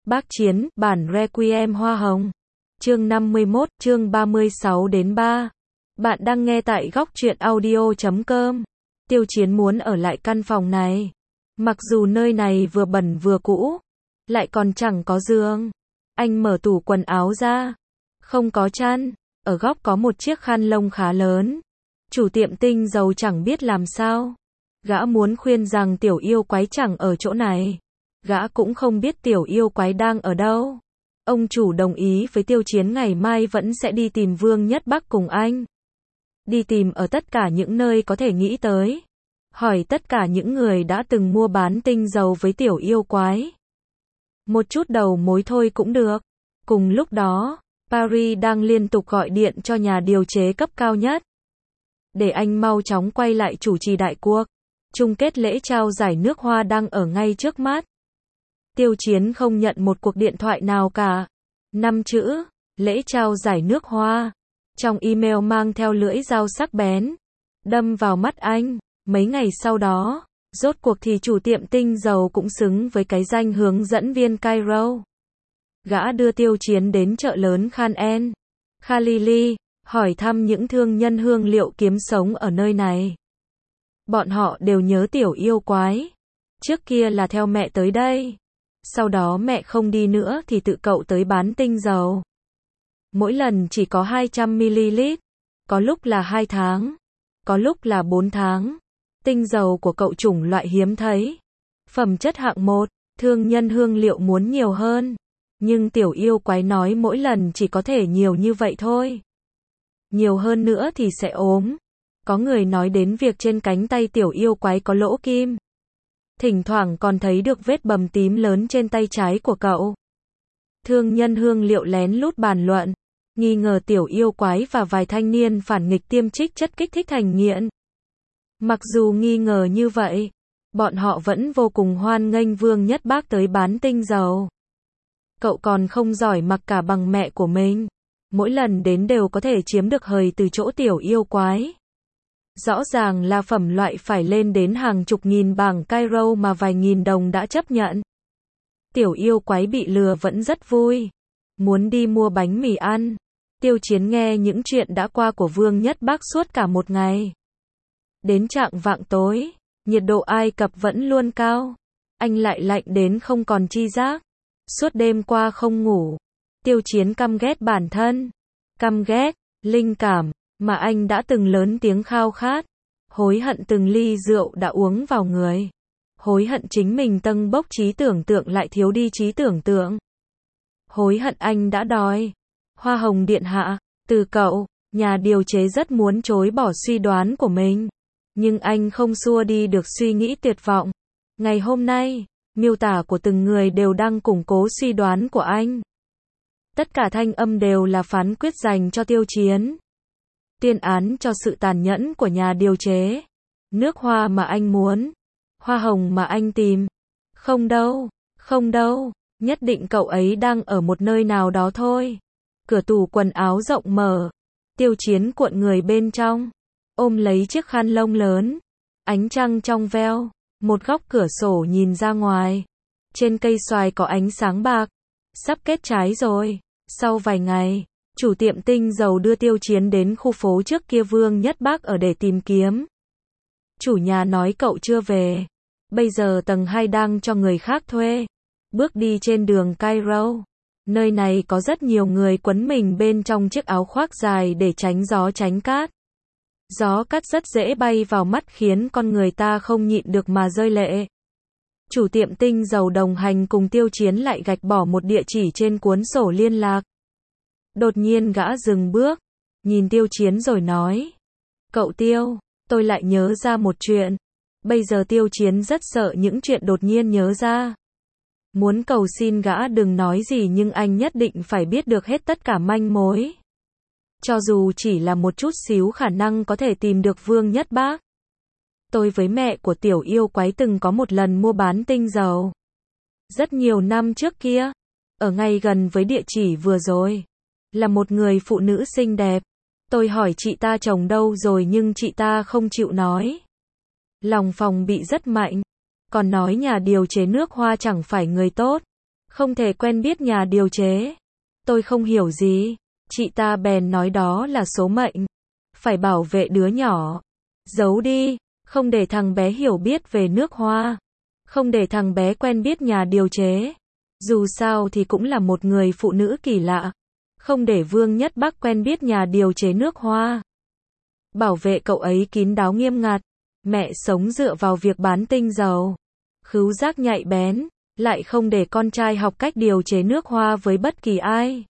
Bác Chiến, bản Requiem Hoa Hồng. Chương 51, chương 36 đến 3. Bạn đang nghe tại góc truyện audio.com. Tiêu Chiến muốn ở lại căn phòng này. Mặc dù nơi này vừa bẩn vừa cũ, lại còn chẳng có giường. Anh mở tủ quần áo ra. Không có chăn. Ở góc có một chiếc khăn lông khá lớn. Chủ tiệm tinh dầu chẳng biết làm sao. Gã muốn khuyên rằng tiểu yêu quái chẳng ở chỗ này. Gã cũng không biết tiểu yêu quái đang ở đâu. Ông chủ đồng ý với Tiêu Chiến ngày mai vẫn sẽ đi tìm Vương Nhất Bắc cùng anh. Đi tìm ở tất cả những nơi có thể nghĩ tới. Hỏi tất cả những người đã từng mua bán tinh dầu với tiểu yêu quái. Một chút đầu mối thôi cũng được. Cùng lúc đó, Paris đang liên tục gọi điện cho nhà điều chế cấp cao nhất. Để anh mau chóng quay lại chủ trì đại cuộc. Chung kết lễ trao giải nước hoa đang ở ngay trước mắt. Tiêu Chiến không nhận một cuộc điện thoại nào cả. 5 chữ, lễ trao giải nước hoa. Trong email mang theo lưỡi dao sắc bén. Đâm vào mắt anh. Mấy ngày sau đó, rốt cuộc thì chủ tiệm tinh dầu cũng xứng với cái danh hướng dẫn viên Cairo. Gã đưa Tiêu Chiến đến chợ lớn Khan El Khalili, hỏi thăm những thương nhân hương liệu kiếm sống ở nơi này. Bọn họ đều nhớ tiểu yêu quái. Trước kia là theo mẹ tới đây. Sau đó mẹ không đi nữa thì tự cậu tới bán tinh dầu. Mỗi lần chỉ có 200ml. Có lúc là 2 tháng. Có lúc là 4 tháng. Tinh dầu của cậu chủng loại hiếm thấy. Phẩm chất hạng 1, thương nhân hương liệu muốn nhiều hơn. Nhưng tiểu yêu quái nói mỗi lần chỉ có thể nhiều như vậy thôi. Nhiều hơn nữa thì sẽ ốm. Có người nói đến việc trên cánh tay tiểu yêu quái có lỗ kim. Thỉnh thoảng còn thấy được vết bầm tím lớn trên tay trái của cậu. Thương nhân hương liệu lén lút bàn luận, nghi ngờ tiểu yêu quái và vài thanh niên phản nghịch tiêm trích chất kích thích thành nghiện. Mặc dù nghi ngờ như vậy, bọn họ vẫn vô cùng hoan nghênh Vương Nhất Bác tới bán tinh dầu. Cậu còn không giỏi mặc cả bằng mẹ của mình. Mỗi lần đến đều có thể chiếm được hời từ chỗ tiểu yêu quái. Rõ ràng là phẩm loại phải lên đến hàng chục nghìn bảng Cairo mà vài nghìn đồng đã chấp nhận. Tiểu yêu quái bị lừa vẫn rất vui. Muốn đi mua bánh mì ăn. Tiêu Chiến nghe những chuyện đã qua của Vương Nhất Bác suốt cả một ngày. Đến chạng vạng tối, nhiệt độ Ai Cập vẫn luôn cao. Anh lại lạnh đến không còn chi giác. Suốt đêm qua không ngủ. Tiêu Chiến căm ghét bản thân. Căm ghét, linh cảm, mà anh đã từng lớn tiếng khao khát. Hối hận từng ly rượu đã uống vào người. Hối hận chính mình tâng bốc trí tưởng tượng lại thiếu đi trí tưởng tượng. Hối hận anh đã đòi. Hoa hồng điện hạ, từ cậu, nhà điều chế rất muốn chối bỏ suy đoán của mình. Nhưng anh không xua đi được suy nghĩ tuyệt vọng. Ngày hôm nay, miêu tả của từng người đều đang củng cố suy đoán của anh. Tất cả thanh âm đều là phán quyết dành cho Tiêu Chiến. Tuyên án cho sự tàn nhẫn của nhà điều chế. Nước hoa mà anh muốn. Hoa hồng mà anh tìm. Không đâu, không đâu. Nhất định cậu ấy đang ở một nơi nào đó thôi. Cửa tủ quần áo rộng mở. Tiêu Chiến cuộn người bên trong. Ôm lấy chiếc khăn lông lớn. Ánh trăng trong veo. Một góc cửa sổ nhìn ra ngoài. Trên cây xoài có ánh sáng bạc. Sắp kết trái rồi. Sau vài ngày, chủ tiệm tinh dầu đưa Tiêu Chiến đến khu phố trước kia Vương Nhất Bác ở để tìm kiếm. Chủ nhà nói cậu chưa về. Bây giờ tầng 2 đang cho người khác thuê. Bước đi trên đường Cairo. Nơi này có rất nhiều người quấn mình bên trong chiếc áo khoác dài để tránh gió tránh cát. Gió cát rất dễ bay vào mắt khiến con người ta không nhịn được mà rơi lệ. Chủ tiệm tinh dầu đồng hành cùng Tiêu Chiến lại gạch bỏ một địa chỉ trên cuốn sổ liên lạc. Đột nhiên gã dừng bước, nhìn Tiêu Chiến rồi nói. Cậu Tiêu, tôi lại nhớ ra một chuyện. Bây giờ Tiêu Chiến rất sợ những chuyện đột nhiên nhớ ra. Muốn cầu xin gã đừng nói gì nhưng anh nhất định phải biết được hết tất cả manh mối. Cho dù chỉ là một chút xíu khả năng có thể tìm được Vương Nhất Bác. Tôi với mẹ của tiểu yêu quái từng có một lần mua bán tinh dầu. Rất nhiều năm trước kia. Ở ngay gần với địa chỉ vừa rồi. Là một người phụ nữ xinh đẹp. Tôi hỏi chị ta chồng đâu rồi nhưng chị ta không chịu nói. Lòng phòng bị rất mạnh. Còn nói nhà điều chế nước hoa chẳng phải người tốt. Không thể quen biết nhà điều chế. Tôi không hiểu gì. Chị ta bèn nói đó là số mệnh. Phải bảo vệ đứa nhỏ. Giấu đi, không để thằng bé hiểu biết về nước Hoa. Không để thằng bé quen biết nhà điều chế. Dù sao thì cũng là một người phụ nữ kỳ lạ. Không để Vương Nhất Bắc quen biết nhà điều chế nước Hoa. Bảo vệ cậu ấy kín đáo nghiêm ngặt. Mẹ sống dựa vào việc bán tinh dầu. Khứu giác nhạy bén, lại không để con trai học cách điều chế nước Hoa với bất kỳ ai.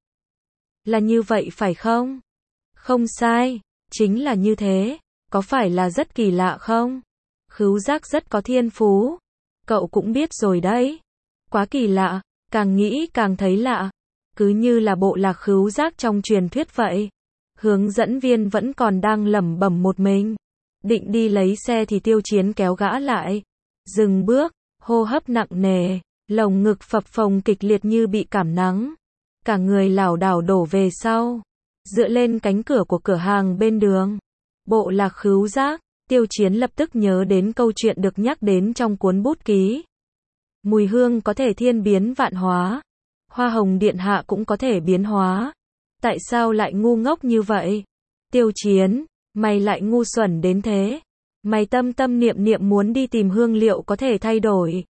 Là như vậy phải không? Không sai, chính là như thế. Có phải là rất kỳ lạ không? Khứu giác rất có thiên phú. Cậu cũng biết rồi đấy. Quá kỳ lạ, càng nghĩ càng thấy lạ. Cứ như là bộ lạc khứu giác trong truyền thuyết vậy. Hướng dẫn viên vẫn còn đang lẩm bẩm một mình. Định đi lấy xe thì Tiêu Chiến kéo gã lại. Dừng bước, hô hấp nặng nề, lồng ngực phập phồng kịch liệt như bị cảm nắng. Cả người lảo đảo đổ về sau, dựa lên cánh cửa của cửa hàng bên đường. Bộ lạc khứu giác, Tiêu Chiến lập tức nhớ đến câu chuyện được nhắc đến trong cuốn bút ký. Mùi hương có thể thiên biến vạn hóa. Hoa hồng điện hạ cũng có thể biến hóa. Tại sao lại ngu ngốc như vậy? Tiêu Chiến, mày lại ngu xuẩn đến thế. Mày tâm tâm niệm niệm muốn đi tìm hương liệu có thể thay đổi.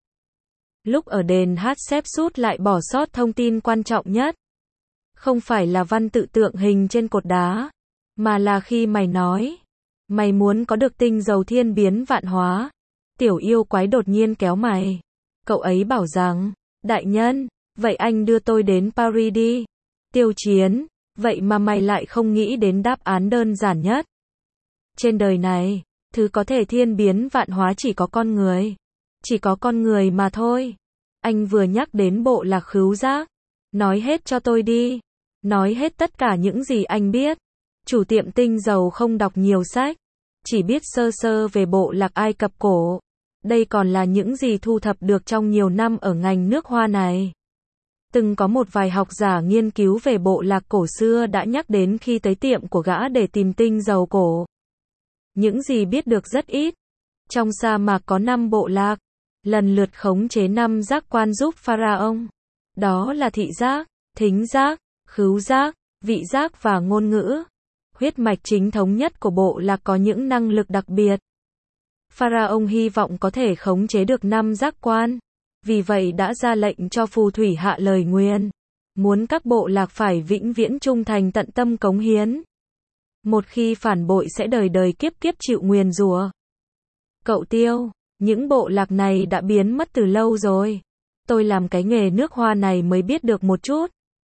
Lúc ở đền Hatshepsut lại bỏ sót thông tin quan trọng nhất. Không phải là văn tự tượng hình trên cột đá, mà là khi mày nói, mày muốn có được tinh dầu thiên biến vạn hóa. Tiểu yêu quái đột nhiên kéo mày. Cậu ấy bảo rằng, đại nhân, vậy anh đưa tôi đến Paris đi. Tiêu Chiến, vậy mà mày lại không nghĩ đến đáp án đơn giản nhất. Trên đời này, thứ có thể thiên biến vạn hóa chỉ có con người. Chỉ có con người mà thôi. Anh vừa nhắc đến bộ lạc khứu giác. Nói hết cho tôi đi. Nói hết tất cả những gì anh biết. Chủ tiệm tinh dầu không đọc nhiều sách. Chỉ biết sơ sơ về bộ lạc Ai Cập cổ. Đây còn là những gì thu thập được trong nhiều năm ở ngành nước Hoa này. Từng có một vài học giả nghiên cứu về bộ lạc cổ xưa đã nhắc đến khi tới tiệm của gã để tìm tinh dầu cổ. Những gì biết được rất ít. Trong sa mạc có 5 bộ lạc, lần lượt khống chế 5 giác quan giúp pharaoh. Đó là thị giác, thính giác, khứu giác, vị giác và ngôn ngữ. Huyết mạch chính thống nhất của bộ lạc có những năng lực đặc biệt. Pharaoh hy vọng có thể khống chế được 5 giác quan. Vì vậy đã ra lệnh cho phù thủy hạ lời nguyền. Muốn các bộ lạc phải vĩnh viễn trung thành tận tâm cống hiến. Một khi phản bội sẽ đời đời kiếp kiếp chịu nguyền rủa. Cậu Tiêu, những bộ lạc này đã biến mất từ lâu rồi. Tôi làm cái nghề nước Hoa này mới biết được một chút.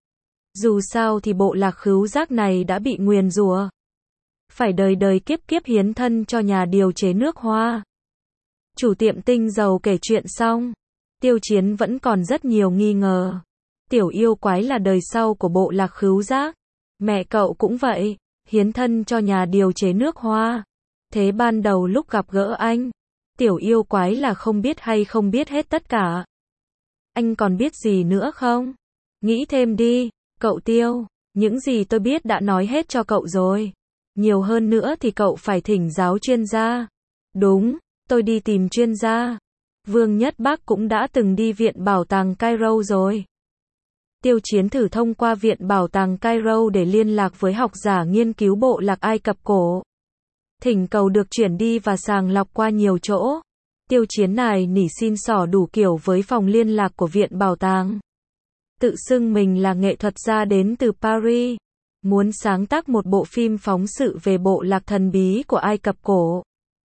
Dù sao thì bộ lạc khứu giác này đã bị nguyền rủa. Phải đời đời kiếp kiếp hiến thân cho nhà điều chế nước Hoa. Chủ tiệm tinh dầu kể chuyện xong. Tiêu Chiến vẫn còn rất nhiều nghi ngờ. Tiểu yêu quái là đời sau của bộ lạc khứu giác. Mẹ cậu cũng vậy, hiến thân cho nhà điều chế nước Hoa. Thế ban đầu lúc gặp gỡ anh, tiểu yêu quái là không biết hay không biết hết tất cả. Anh còn biết gì nữa không? Nghĩ thêm đi, cậu Tiêu. Những gì tôi biết đã nói hết cho cậu rồi. Nhiều hơn nữa thì cậu phải thỉnh giáo chuyên gia. Đúng, tôi đi tìm chuyên gia. Vương Nhất Bắc cũng đã từng đi viện bảo tàng Cairo rồi. Tiêu Chiến thử thông qua viện bảo tàng Cairo để liên lạc với học giả nghiên cứu bộ lạc Ai Cập cổ. Thỉnh cầu được chuyển đi và sàng lọc qua nhiều chỗ. Tiêu Chiến này nỉ xin xỏ đủ kiểu với phòng liên lạc của viện bảo tàng. Tự xưng mình là nghệ thuật gia đến từ Paris. Muốn sáng tác một bộ phim phóng sự về bộ lạc thần bí của Ai Cập cổ.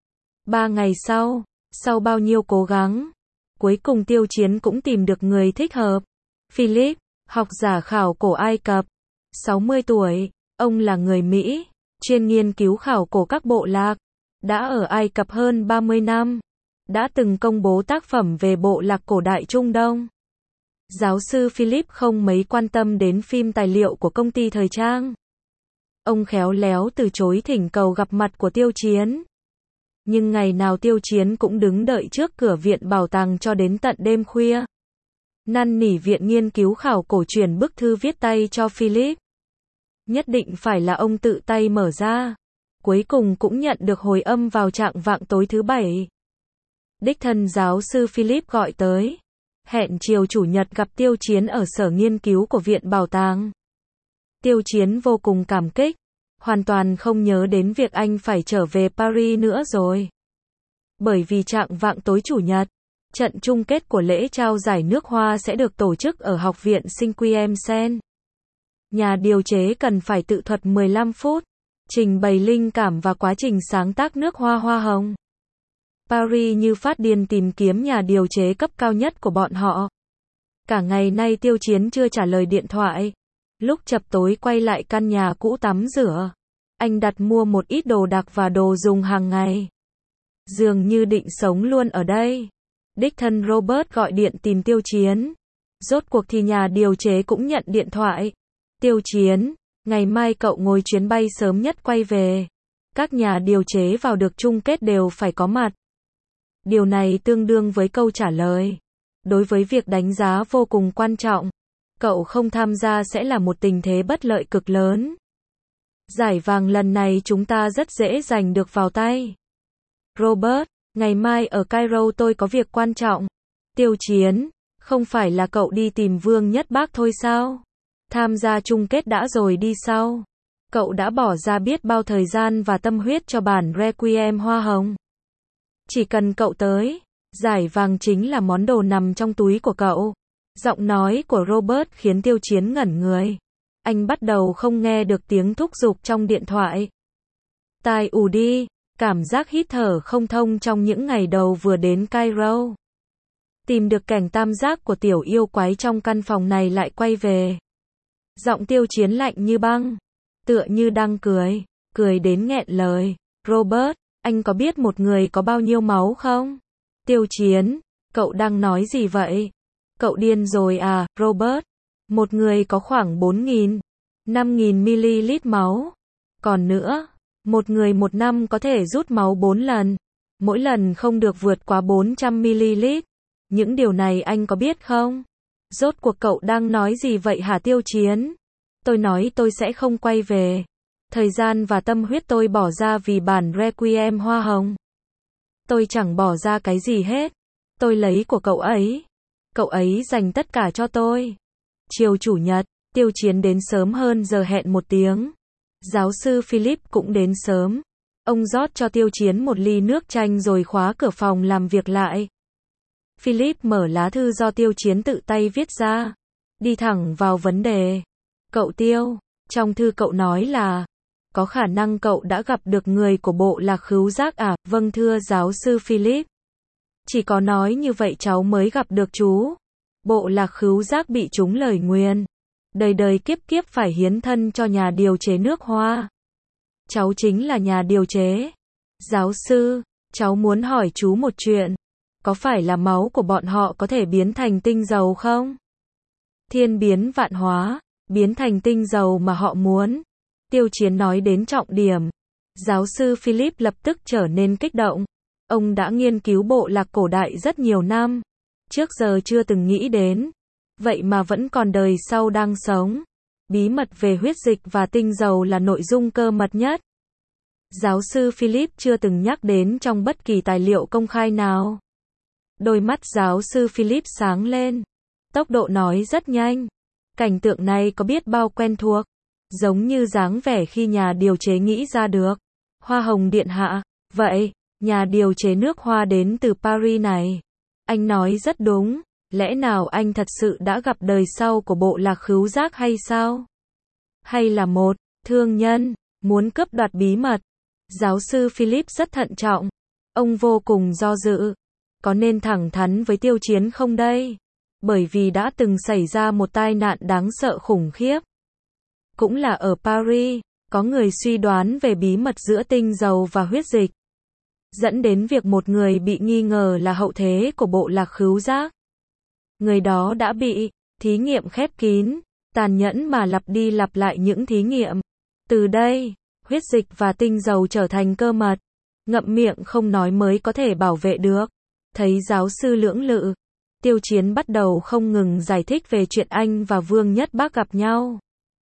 3 ngày sau bao nhiêu cố gắng, cuối cùng Tiêu Chiến cũng tìm được người thích hợp. Philip, học giả khảo cổ Ai Cập, 60 tuổi, ông là người Mỹ, chuyên nghiên cứu khảo cổ các bộ lạc, đã ở Ai Cập hơn 30 năm, đã từng công bố tác phẩm về bộ lạc cổ đại Trung Đông. Giáo sư Philip không mấy quan tâm đến phim tài liệu của công ty thời trang. Ông khéo léo từ chối thỉnh cầu gặp mặt của Tiêu Chiến. Nhưng ngày nào Tiêu Chiến cũng đứng đợi trước cửa viện bảo tàng cho đến tận đêm khuya. Năn nỉ viện nghiên cứu khảo cổ chuyển bức thư viết tay cho Philip. Nhất định phải là ông tự tay mở ra. Cuối cùng cũng nhận được hồi âm vào trạng vạng tối thứ Bảy. Đích thân giáo sư Philip gọi tới. hẹn chiều chủ nhật gặp Tiêu Chiến ở sở nghiên cứu của Viện Bảo tàng. Tiêu Chiến vô cùng cảm kích, hoàn toàn không nhớ đến việc anh phải trở về Paris nữa rồi. Bởi vì trạng vạng tối chủ nhật, trận chung kết của lễ trao giải nước Hoa sẽ được tổ chức ở Học viện Saint-Quentin. Nhà điều chế cần phải tự thuật 15 phút, trình bày linh cảm và quá trình sáng tác nước hoa hoa hồng. Paris như phát điên tìm kiếm nhà điều chế cấp cao nhất của bọn họ. Cả ngày nay Tiêu Chiến chưa trả lời điện thoại. Lúc chập tối quay lại căn nhà cũ tắm rửa, anh đặt mua một ít đồ đạc và đồ dùng hàng ngày. Dường như định sống luôn ở đây. Đích thân Robert gọi điện tìm Tiêu Chiến. Rốt cuộc thì nhà điều chế cũng nhận điện thoại. Tiêu Chiến, ngày mai cậu ngồi chuyến bay sớm nhất quay về. Các nhà điều chế vào được chung kết đều phải có mặt. Điều này tương đương với câu trả lời. Đối với việc đánh giá vô cùng quan trọng, cậu không tham gia sẽ là một tình thế bất lợi cực lớn. Giải vàng lần này chúng ta rất dễ giành được vào tay. Robert, ngày mai ở Cairo tôi có việc quan trọng. Tiêu Chiến, không phải là cậu đi tìm Vương Nhất Bác thôi sao? Tham gia chung kết đã rồi đi sau. Cậu đã bỏ ra biết bao thời gian và tâm huyết cho bản Requiem hoa hồng. Chỉ cần cậu tới, giải vàng chính là món đồ nằm trong túi của cậu. Giọng nói của Robert khiến Tiêu Chiến ngẩn người. Anh bắt đầu không nghe được tiếng thúc giục trong điện thoại. Tai ù đi, cảm giác hít thở không thông trong những ngày đầu vừa đến Cairo. Tìm được cảnh tam giác của tiểu yêu quái trong căn phòng này lại quay về. Giọng Tiêu Chiến lạnh như băng, tựa như đang cười đến nghẹn lời. Robert, anh có biết một người có bao nhiêu máu không? Tiêu Chiến, cậu đang nói gì vậy? Cậu điên rồi à, Robert? Một người có khoảng 4.000, 5.000 ml máu. Còn nữa, một người một năm có thể rút máu 4 lần. Mỗi lần không được vượt quá 400 ml. Những điều này anh có biết không? Rốt cuộc cậu đang nói gì vậy hả Tiêu Chiến? Tôi nói tôi sẽ không quay về. Thời gian và tâm huyết tôi bỏ ra vì bản Requiem hoa hồng. Tôi chẳng bỏ ra cái gì hết. Tôi lấy của cậu ấy. Cậu ấy dành tất cả cho tôi. Chiều chủ nhật, Tiêu Chiến đến sớm hơn giờ hẹn 1 tiếng. Giáo sư Philip cũng đến sớm. Ông rót cho Tiêu Chiến một ly nước chanh rồi khóa cửa phòng làm việc lại. Philip mở lá thư do Tiêu Chiến tự tay viết ra. Đi thẳng vào vấn đề. Cậu Tiêu, trong thư cậu nói là có khả năng cậu đã gặp được người của bộ lạc khứu giác à? Vâng thưa giáo sư Philip. Chỉ có nói như vậy cháu mới gặp được chú. Bộ lạc khứu giác bị trúng lời nguyền. Đời đời kiếp kiếp phải hiến thân cho nhà điều chế nước hoa. Cháu chính là nhà điều chế. Giáo sư, cháu muốn hỏi chú một chuyện. Có phải là máu của bọn họ có thể biến thành tinh dầu không? Thiên biến vạn hóa, biến thành tinh dầu mà họ muốn. Tiêu Chiến nói đến trọng điểm. Giáo sư Philip lập tức trở nên kích động. Ông đã nghiên cứu bộ lạc cổ đại rất nhiều năm. Trước giờ chưa từng nghĩ đến. Vậy mà vẫn còn đời sau đang sống. Bí mật về huyết dịch và tinh dầu là nội dung cơ mật nhất. Giáo sư Philip chưa từng nhắc đến trong bất kỳ tài liệu công khai nào. Đôi mắt giáo sư Philip sáng lên. Tốc độ nói rất nhanh. Cảnh tượng này có biết bao quen thuộc. Giống như dáng vẻ khi nhà điều chế nghĩ ra được. Hoa hồng điện hạ. Vậy, nhà điều chế nước hoa đến từ Paris này. Anh nói rất đúng. Lẽ nào anh thật sự đã gặp đời sau của bộ lạc khứu giác hay sao? Hay là một thương nhân muốn cướp đoạt bí mật? Giáo sư Philip rất thận trọng. Ông vô cùng do dự. Có nên thẳng thắn với Tiêu Chiến không đây? Bởi vì đã từng xảy ra một tai nạn đáng sợ khủng khiếp. Cũng là ở Paris, có người suy đoán về bí mật giữa tinh dầu và huyết dịch. Dẫn đến việc một người bị nghi ngờ là hậu thế của bộ lạc khứu giác. Người đó đã bị thí nghiệm khép kín, tàn nhẫn mà lặp đi lặp lại những thí nghiệm. Từ đây, huyết dịch và tinh dầu trở thành cơ mật. Ngậm miệng không nói mới có thể bảo vệ được. Thấy giáo sư lưỡng lự, Tiêu Chiến bắt đầu không ngừng giải thích về chuyện anh và Vương Nhất Bác gặp nhau.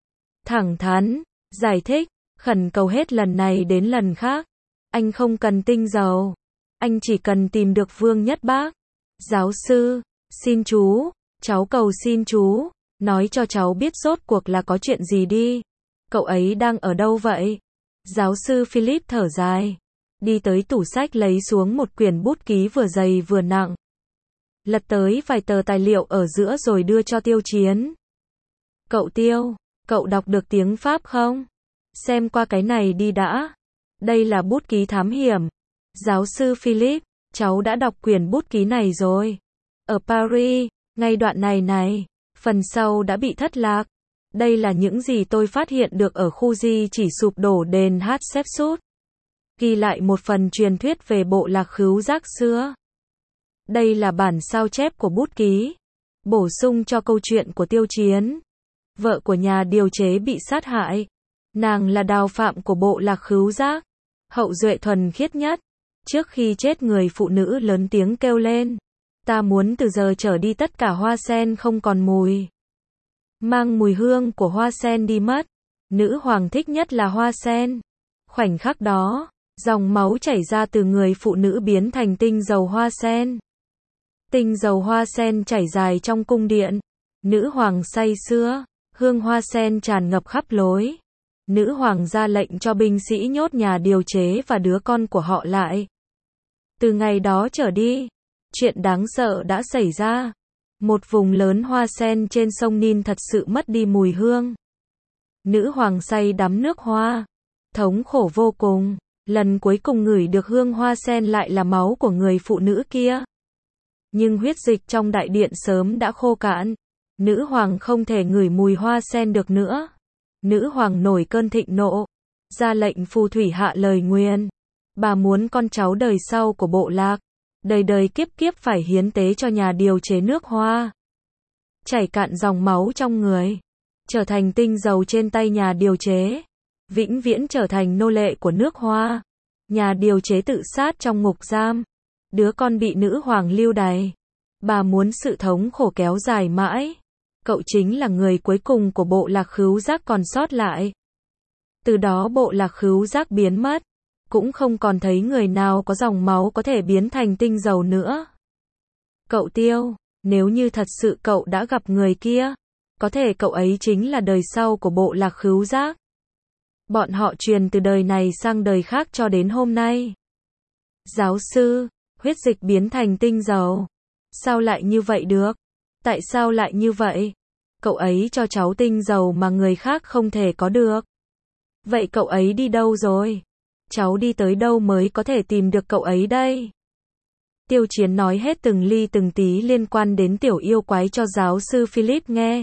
Thẳng thắn, giải thích, khẩn cầu hết lần này đến lần khác. Anh không cần tinh dầu. Anh chỉ cần tìm được Vương Nhất Bác. Giáo sư, Xin chú, cháu cầu xin chú, nói cho cháu biết rốt cuộc là có chuyện gì đi. Cậu ấy đang ở đâu vậy? Giáo sư Philip thở dài, đi tới tủ sách lấy xuống một quyển bút ký vừa dày vừa nặng. Lật tới vài tờ tài liệu ở giữa rồi đưa cho Tiêu Chiến. Cậu Tiêu, cậu đọc được tiếng Pháp không? Xem qua cái này đi đã. Đây là bút ký thám hiểm. Giáo sư Philip, cháu đã đọc quyển bút ký này rồi. Ở Paris, ngay đoạn này, phần sau đã bị thất lạc. Đây là những gì tôi phát hiện được ở khu di chỉ sụp đổ đền Hatshepsut. Ghi lại một phần truyền thuyết về bộ lạc khứu giác xưa. Đây là bản sao chép của bút ký, bổ sung cho câu chuyện của Tiêu Chiến. Vợ của nhà điều chế bị sát hại. Nàng là đào phạm của bộ lạc khứu giác, hậu duệ thuần khiết nhất. Trước khi chết người phụ nữ lớn tiếng kêu lên, ta muốn từ giờ trở đi tất cả hoa sen không còn mùi. Mang mùi hương của hoa sen đi mất. Nữ hoàng thích nhất là hoa sen. Khoảnh khắc đó, dòng máu chảy ra từ người phụ nữ biến thành tinh dầu hoa sen. Tinh dầu hoa sen chảy dài trong cung điện. Nữ hoàng say sưa, hương hoa sen tràn ngập khắp lối. Nữ hoàng ra lệnh cho binh sĩ nhốt nhà điều chế và đứa con của họ lại. Từ ngày đó trở đi, chuyện đáng sợ đã xảy ra. Một vùng lớn hoa sen trên sông Nin thật sự mất đi mùi hương. Nữ hoàng say đắm nước hoa, thống khổ vô cùng. Lần cuối cùng ngửi được hương hoa sen lại là máu của người phụ nữ kia. Nhưng huyết dịch trong đại điện sớm đã khô cạn. Nữ hoàng không thể ngửi mùi hoa sen được nữa. Nữ hoàng nổi cơn thịnh nộ, ra lệnh phù thủy hạ lời nguyền. Bà muốn con cháu đời sau của bộ lạc, đời đời kiếp kiếp phải hiến tế cho nhà điều chế nước hoa. Chảy cạn dòng máu trong người, trở thành tinh dầu trên tay nhà điều chế. Vĩnh viễn trở thành nô lệ của nước hoa. Nhà điều chế tự sát trong ngục giam. Đứa con bị nữ hoàng lưu đày. Bà muốn sự thống khổ kéo dài mãi. Cậu chính là người cuối cùng của bộ lạc khứu giác còn sót lại. Từ đó bộ lạc khứu giác biến mất. Cũng không còn thấy người nào có dòng máu có thể biến thành tinh dầu nữa. Cậu Tiêu, nếu như thật sự cậu đã gặp người kia, có thể cậu ấy chính là đời sau của bộ lạc khứu giác. Bọn họ truyền từ đời này sang đời khác cho đến hôm nay. Giáo sư, huyết dịch biến thành tinh dầu. Sao lại như vậy được? Tại sao lại như vậy? Cậu ấy cho cháu tinh dầu mà người khác không thể có được. Vậy cậu ấy đi đâu rồi? Cháu đi tới đâu mới có thể tìm được cậu ấy đây? Tiêu Chiến nói hết từng ly từng tí liên quan đến tiểu yêu quái cho giáo sư Philip nghe.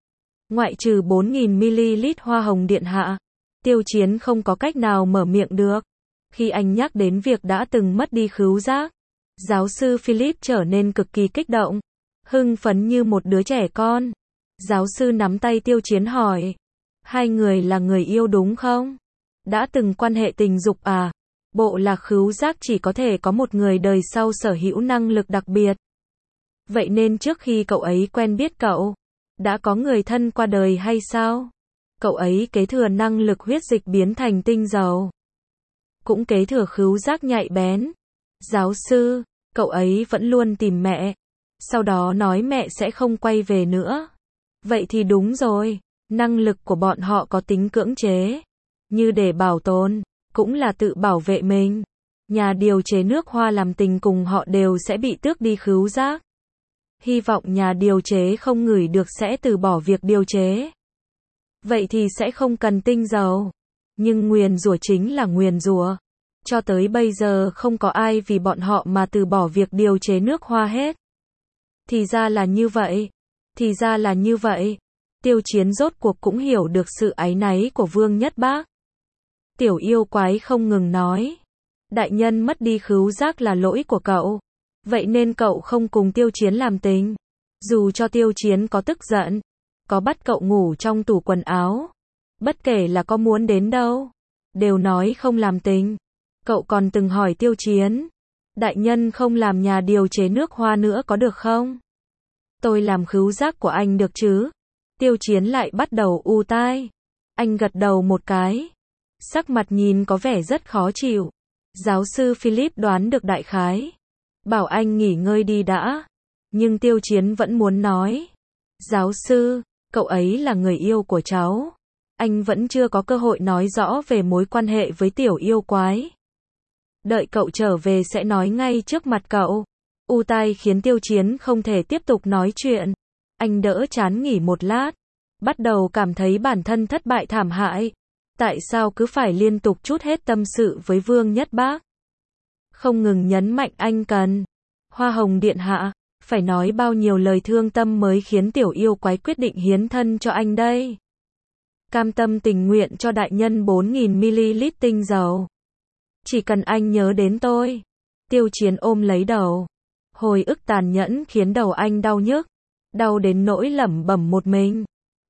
Ngoại trừ 4.000ml hoa hồng điện hạ, Tiêu Chiến không có cách nào mở miệng được. Khi anh nhắc đến việc đã từng mất đi khứu giác, giáo sư Philip trở nên cực kỳ kích động, hưng phấn như một đứa trẻ con. Giáo sư nắm tay Tiêu Chiến hỏi, hai người là người yêu đúng không? Đã từng quan hệ tình dục à? Bộ lạc khứu giác chỉ có thể có một người đời sau sở hữu năng lực đặc biệt. Vậy nên trước khi cậu ấy quen biết cậu, đã có người thân qua đời hay sao? Cậu ấy kế thừa năng lực huyết dịch biến thành tinh dầu. Cũng kế thừa khứu giác nhạy bén. Giáo sư, cậu ấy vẫn luôn tìm mẹ. Sau đó nói mẹ sẽ không quay về nữa. Vậy thì đúng rồi, năng lực của bọn họ có tính cưỡng chế. Như để bảo tồn, cũng là tự bảo vệ mình. Nhà điều chế nước hoa làm tình cùng họ đều sẽ bị tước đi khứu giác. Hy vọng nhà điều chế không ngửi được sẽ từ bỏ việc điều chế. Vậy thì sẽ không cần tinh dầu. Nhưng nguyền rủa chính là nguyền rủa. Cho tới bây giờ không có ai vì bọn họ mà từ bỏ việc điều chế nước hoa hết. Thì ra là như vậy. Thì ra là như vậy. Tiêu Chiến rốt cuộc cũng hiểu được sự áy náy của Vương Nhất Bác. Tiểu yêu quái không ngừng nói. Đại nhân mất đi khứu giác là lỗi của cậu. Vậy nên cậu không cùng Tiêu Chiến làm tình. Dù cho Tiêu Chiến có tức giận, có bắt cậu ngủ trong tủ quần áo, bất kể là có muốn đến đâu, đều nói không làm tình. Cậu còn từng hỏi Tiêu Chiến, đại nhân không làm nhà điều chế nước hoa nữa có được không? Tôi làm khứu giác của anh được chứ? Tiêu Chiến lại bắt đầu u tai. Anh gật đầu một cái. Sắc mặt nhìn có vẻ rất khó chịu. Giáo sư Philip đoán được đại khái. Bảo anh nghỉ ngơi đi đã. Nhưng Tiêu Chiến vẫn muốn nói. Giáo sư, cậu ấy là người yêu của cháu. Anh vẫn chưa có cơ hội nói rõ về mối quan hệ với tiểu yêu quái. Đợi cậu trở về sẽ nói ngay trước mặt cậu. U tai khiến Tiêu Chiến không thể tiếp tục nói chuyện. Anh đỡ chán nghỉ một lát. Bắt đầu cảm thấy bản thân thất bại thảm hại. Tại sao cứ phải liên tục trút hết tâm sự với Vương Nhất Bác? Không ngừng nhấn mạnh anh cần. Hoa Hồng Điện Hạ, phải nói bao nhiêu lời thương tâm mới khiến tiểu yêu quái quyết định hiến thân cho anh đây. Cam tâm tình nguyện cho đại nhân 4.000ml tinh dầu. Chỉ cần anh nhớ đến tôi. Tiêu Chiến ôm lấy đầu. Hồi ức tàn nhẫn khiến đầu anh đau nhức. Đau đến nỗi lẩm bẩm một mình.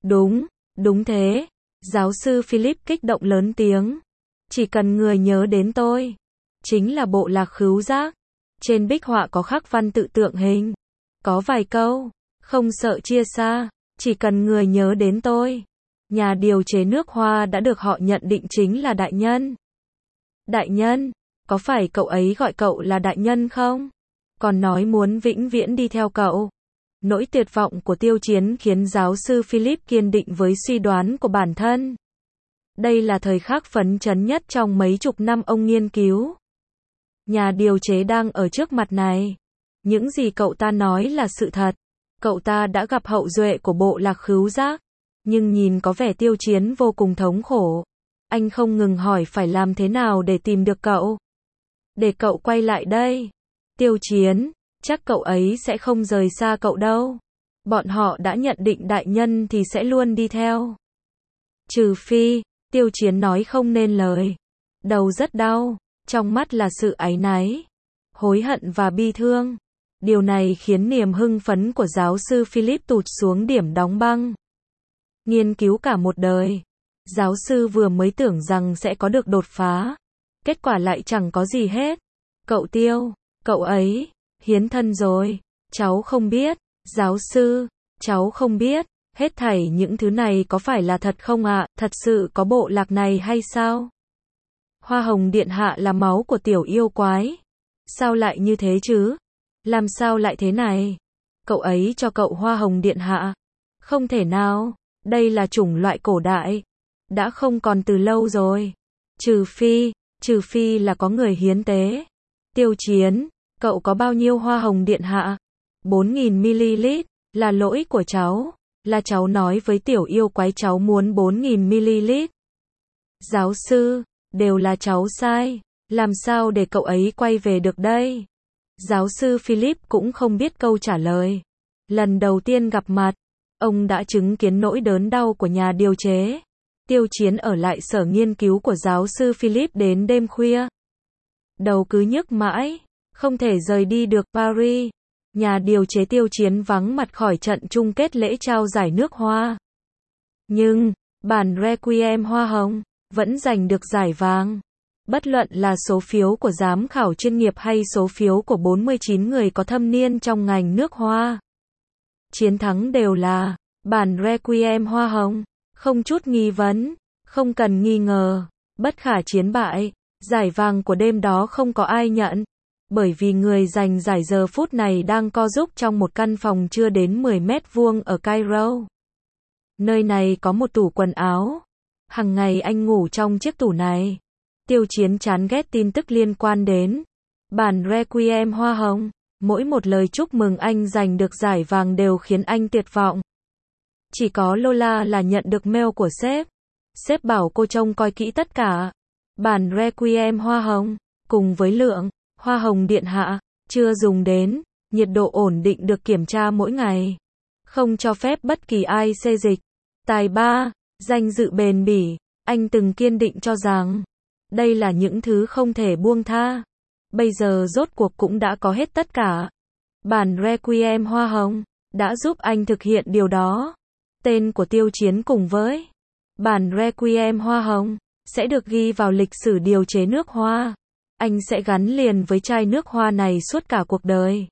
Đúng thế. Giáo sư Philip kích động lớn tiếng. Chỉ cần người nhớ đến tôi. Chính là bộ lạc khứu giác. Trên bích họa có khắc văn tự tượng hình. Có vài câu. Không sợ chia xa. Chỉ cần người nhớ đến tôi. Nhà điều chế nước hoa đã được họ nhận định chính là đại nhân. Đại nhân? Có phải cậu ấy gọi cậu là đại nhân không? Còn nói muốn vĩnh viễn đi theo cậu. Nỗi tuyệt vọng của Tiêu Chiến khiến giáo sư Philip kiên định với suy đoán của bản thân. Đây là thời khắc phấn chấn nhất trong mấy chục năm ông nghiên cứu. Nhà điều chế đang ở trước mặt này. Những gì cậu ta nói là sự thật. Cậu ta đã gặp hậu duệ của bộ lạc khứu giác. Nhưng nhìn có vẻ Tiêu Chiến vô cùng thống khổ. Anh không ngừng hỏi phải làm thế nào để tìm được cậu. Để cậu quay lại đây. Tiêu Chiến, chắc cậu ấy sẽ không rời xa cậu đâu. Bọn họ đã nhận định đại nhân thì sẽ luôn đi theo. Trừ phi, Tiêu Chiến nói không nên lời. Đầu rất đau, trong mắt là sự áy náy, hối hận và bi thương. Điều này khiến niềm hưng phấn của giáo sư Philip tụt xuống điểm đóng băng. Nghiên cứu cả một đời. Giáo sư vừa mới tưởng rằng sẽ có được đột phá. Kết quả lại chẳng có gì hết. Cậu Tiêu, cậu ấy, hiến thân rồi. Cháu không biết. Giáo sư, cháu không biết. Hết thảy những thứ này có phải là thật không ạ? Thật sự có bộ lạc này hay sao? Hoa Hồng Điện Hạ là máu của tiểu yêu quái. Sao lại như thế chứ? Làm sao lại thế này? Cậu ấy cho cậu Hoa Hồng Điện Hạ. Không thể nào. Đây là chủng loại cổ đại. Đã không còn từ lâu rồi. Trừ phi là có người hiến tế. Tiêu Chiến, cậu có bao nhiêu Hoa Hồng Điện Hạ? 4.000ml, là lỗi của cháu. Là cháu nói với tiểu yêu quái cháu muốn 4.000ml. Giáo sư, đều là cháu sai. Làm sao để cậu ấy quay về được đây? Giáo sư Philip cũng không biết câu trả lời. Lần đầu tiên gặp mặt, ông đã chứng kiến nỗi đớn đau của nhà điều chế. Tiêu Chiến ở lại sở nghiên cứu của giáo sư Philip đến đêm khuya. Đầu cứ nhức mãi, không thể rời đi được Paris. Nhà điều chế Tiêu Chiến vắng mặt khỏi trận chung kết lễ trao giải nước hoa. Nhưng, bản Requiem Hoa Hồng vẫn giành được giải vàng. Bất luận là số phiếu của giám khảo chuyên nghiệp hay số phiếu của 49 người có thâm niên trong ngành nước hoa. Chiến thắng đều là bản Requiem Hoa Hồng, không chút nghi vấn, không cần nghi ngờ, bất khả chiến bại. Giải vàng của đêm đó không có ai nhận, bởi vì người giành giải giờ phút này đang co giúp trong một căn phòng chưa đến 10 mét vuông ở Cairo. Nơi này có một tủ quần áo. Hằng ngày anh ngủ trong chiếc tủ này. Tiêu Chiến chán ghét tin tức liên quan đến bản Requiem Hoa Hồng. Mỗi một lời chúc mừng anh giành được giải vàng đều khiến anh tuyệt vọng. Chỉ có Lola là nhận được mail của sếp. Sếp bảo cô trông coi kỹ tất cả. Bản Requiem Hoa Hồng, cùng với lượng Hoa Hồng Điện Hạ, chưa dùng đến, nhiệt độ ổn định được kiểm tra mỗi ngày. Không cho phép bất kỳ ai xê dịch. Tài ba, danh dự bền bỉ, anh từng kiên định cho rằng đây là những thứ không thể buông tha. Bây giờ rốt cuộc cũng đã có hết tất cả. Bản Requiem Hoa Hồng đã giúp anh thực hiện điều đó. Tên của Tiêu Chiến cùng với bản Requiem Hoa Hồng sẽ được ghi vào lịch sử điều chế nước hoa. Anh sẽ gắn liền với chai nước hoa này suốt cả cuộc đời.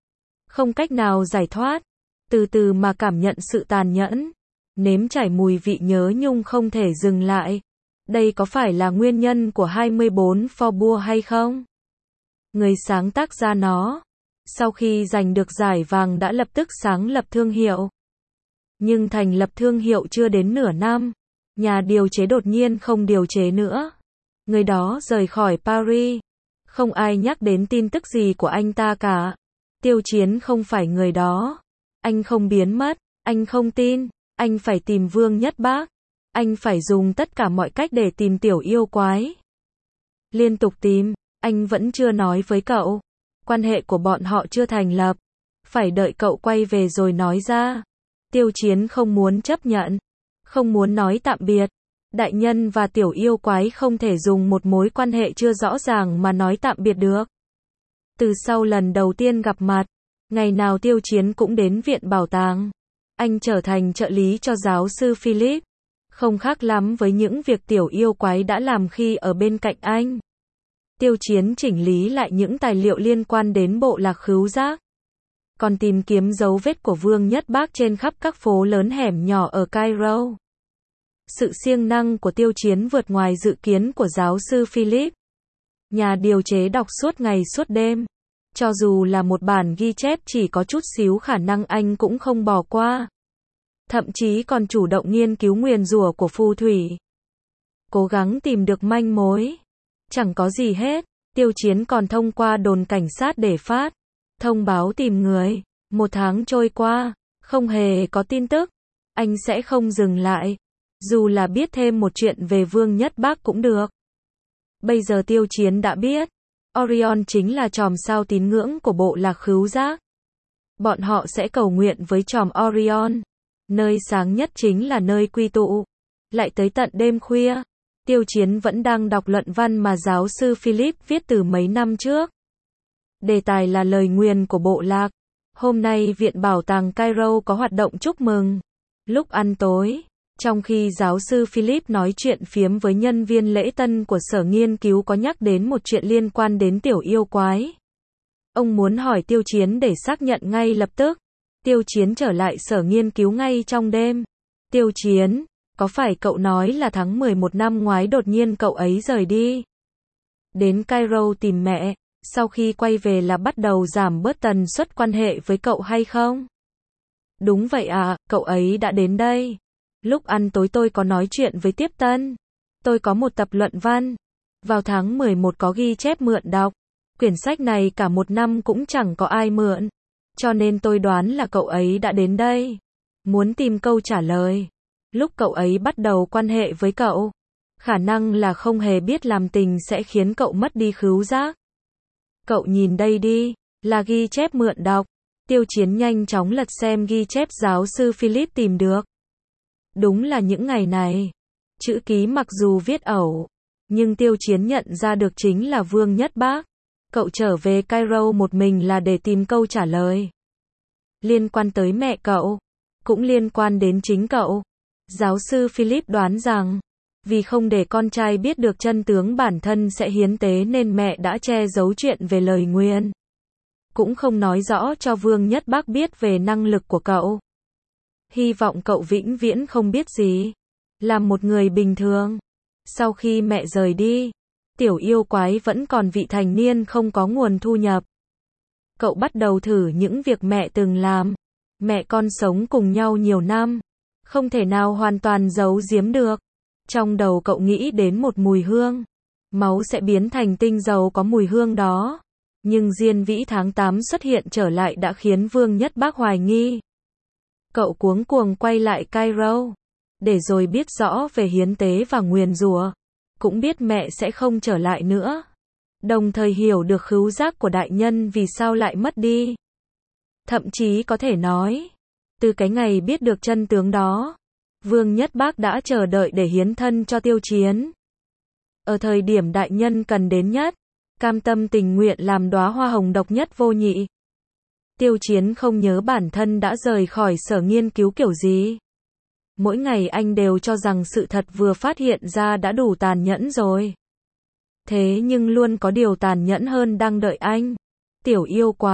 Không cách nào giải thoát. Từ từ mà cảm nhận sự tàn nhẫn. Nếm trải mùi vị nhớ nhung không thể dừng lại. Đây có phải là nguyên nhân của 24 Faubourg hay không? Người sáng tác ra nó Sau khi giành được giải vàng đã lập tức sáng lập thương hiệu. Nhưng thành lập thương hiệu chưa đến nửa năm, nhà điều chế đột nhiên không điều chế nữa. Người đó rời khỏi Paris. Không ai nhắc đến tin tức gì của anh ta cả. Tiêu Chiến không phải người đó. Anh không biến mất, anh không tin, anh phải tìm Vương Nhất Bác. Anh phải dùng tất cả mọi cách để tìm tiểu yêu quái. Liên tục tìm, anh vẫn chưa nói với cậu. Quan hệ của bọn họ chưa thành lập. Phải đợi cậu quay về rồi nói ra. Tiêu Chiến không muốn chấp nhận. Không muốn nói tạm biệt. Đại nhân và tiểu yêu quái không thể dùng một mối quan hệ chưa rõ ràng mà nói tạm biệt được. Từ sau lần đầu tiên gặp mặt, ngày nào Tiêu Chiến cũng đến viện bảo tàng. Anh trở thành trợ lý cho giáo sư Philip. Không khác lắm với những việc tiểu yêu quái đã làm khi ở bên cạnh anh. Tiêu Chiến chỉnh lý lại những tài liệu liên quan đến bộ lạc khứu giác. Còn tìm kiếm dấu vết của Vương Nhất Bác trên khắp các phố lớn hẻm nhỏ ở Cairo. Sự siêng năng của Tiêu Chiến vượt ngoài dự kiến của giáo sư Philip. Nhà điều chế đọc suốt ngày suốt đêm. Cho dù là một bản ghi chép chỉ có chút xíu khả năng anh cũng không bỏ qua. Thậm chí còn chủ động nghiên cứu nguyền rủa của phù thủy. Cố gắng tìm được manh mối. Chẳng có gì hết. Tiêu Chiến còn thông qua đồn cảnh sát để phát thông báo tìm người. 1 tháng trôi qua, không hề có tin tức. Anh sẽ không dừng lại. Dù là biết thêm một chuyện về Vương Nhất Bác cũng được. Bây giờ Tiêu Chiến đã biết. Orion chính là chòm sao tín ngưỡng của bộ lạc khứu giác. Bọn họ sẽ cầu nguyện với chòm Orion. Nơi sáng nhất chính là nơi quy tụ. Lại tới tận đêm khuya. Tiêu Chiến vẫn đang đọc luận văn mà giáo sư Philip viết từ mấy năm trước. Đề tài là lời nguyền của bộ lạc. Hôm nay Viện Bảo tàng Cairo có hoạt động chúc mừng. Lúc ăn tối, trong khi giáo sư Philip nói chuyện phiếm với nhân viên lễ tân của sở nghiên cứu có nhắc đến một chuyện liên quan đến tiểu yêu quái. Ông muốn hỏi Tiêu Chiến để xác nhận ngay lập tức. Tiêu Chiến trở lại sở nghiên cứu ngay trong đêm. Tiêu Chiến, có phải cậu nói là tháng 11 năm ngoái đột nhiên cậu ấy rời đi? Đến Cairo tìm mẹ, sau khi quay về là bắt đầu giảm bớt tần suất quan hệ với cậu hay không? Đúng vậy ạ, cậu ấy đã đến đây. Lúc ăn tối tôi có nói chuyện với Tiếp Tân. Tôi có một tập luận văn. Vào tháng 11 có ghi chép mượn đọc. Quyển sách này cả 1 năm cũng chẳng có ai mượn. Cho nên tôi đoán là cậu ấy đã đến đây. Muốn tìm câu trả lời. Lúc cậu ấy bắt đầu quan hệ với cậu. Khả năng là không hề biết làm tình sẽ khiến cậu mất đi khứu giác. Cậu nhìn đây đi, là ghi chép mượn đọc. Tiêu Chiến nhanh chóng lật xem ghi chép giáo sư Philip tìm được. Đúng là những ngày này. Chữ ký mặc dù viết ẩu, nhưng Tiêu Chiến nhận ra được chính là Vương Nhất Bác. Cậu trở về Cairo một mình là để tìm câu trả lời. Liên quan tới mẹ cậu, cũng liên quan đến chính cậu. Giáo sư Philip đoán rằng, vì không để con trai biết được chân tướng bản thân sẽ hiến tế nên mẹ đã che giấu chuyện về lời nguyền. Cũng không nói rõ cho Vương Nhất Bác biết về năng lực của cậu. Hy vọng cậu vĩnh viễn không biết gì. Làm một người bình thường. Sau khi mẹ rời đi, tiểu yêu quái vẫn còn vị thành niên không có nguồn thu nhập. Cậu bắt đầu thử những việc mẹ từng làm. Mẹ con sống cùng nhau nhiều năm. Không thể nào hoàn toàn giấu giếm được. Trong đầu cậu nghĩ đến một mùi hương. Máu sẽ biến thành tinh dầu có mùi hương đó. Nhưng Diên Vĩ tháng 8 xuất hiện trở lại đã khiến Vương Nhất Bác hoài nghi. Cậu cuống cuồng quay lại Cairo. Để rồi biết rõ về hiến tế và nguyền rủa. Cũng biết mẹ sẽ không trở lại nữa. Đồng thời hiểu được khứu giác của đại nhân vì sao lại mất đi. Thậm chí có thể nói, từ cái ngày biết được chân tướng đó, Vương Nhất Bác đã chờ đợi để hiến thân cho Tiêu Chiến. Ở thời điểm đại nhân cần đến nhất, cam tâm tình nguyện làm đóa hoa hồng độc nhất vô nhị. Tiêu Chiến không nhớ bản thân đã rời khỏi sở nghiên cứu kiểu gì. Mỗi ngày anh đều cho rằng sự thật vừa phát hiện ra đã đủ tàn nhẫn rồi. Thế nhưng luôn có điều tàn nhẫn hơn đang đợi anh. Tiểu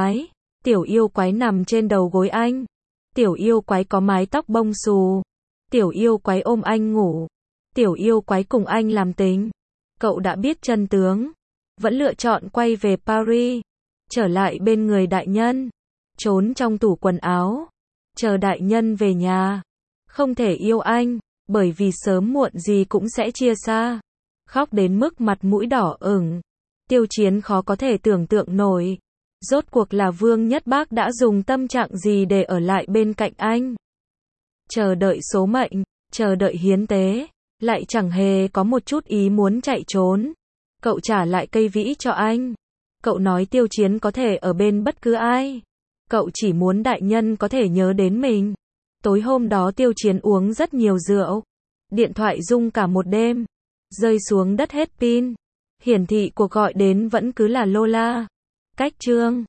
yêu quái nằm trên đầu gối anh. Tiểu yêu quái có mái tóc bông xù. Tiểu yêu quái ôm anh ngủ. Tiểu yêu quái cùng anh làm tình. Cậu đã biết chân tướng. Vẫn lựa chọn quay về Paris. trở lại bên người đại nhân, trốn trong tủ quần áo, chờ đại nhân về nhà. Không thể yêu anh, bởi vì sớm muộn gì cũng sẽ chia xa. Khóc đến mức mặt mũi đỏ ửng. Tiêu Chiến khó có thể tưởng tượng nổi. Rốt cuộc là Vương Nhất Bác đã dùng tâm trạng gì để ở lại bên cạnh anh. Chờ đợi số mệnh, chờ đợi hiến tế, lại chẳng hề có một chút ý muốn chạy trốn. Cậu trả lại cây vĩ cho anh. Cậu nói Tiêu Chiến có thể ở bên bất cứ ai. Cậu chỉ muốn đại nhân có thể nhớ đến mình. Tối hôm đó Tiêu Chiến uống rất nhiều rượu. Điện thoại rung cả một đêm. Rơi xuống đất hết pin. Hiển thị cuộc gọi đến vẫn cứ là Lola. Cách chương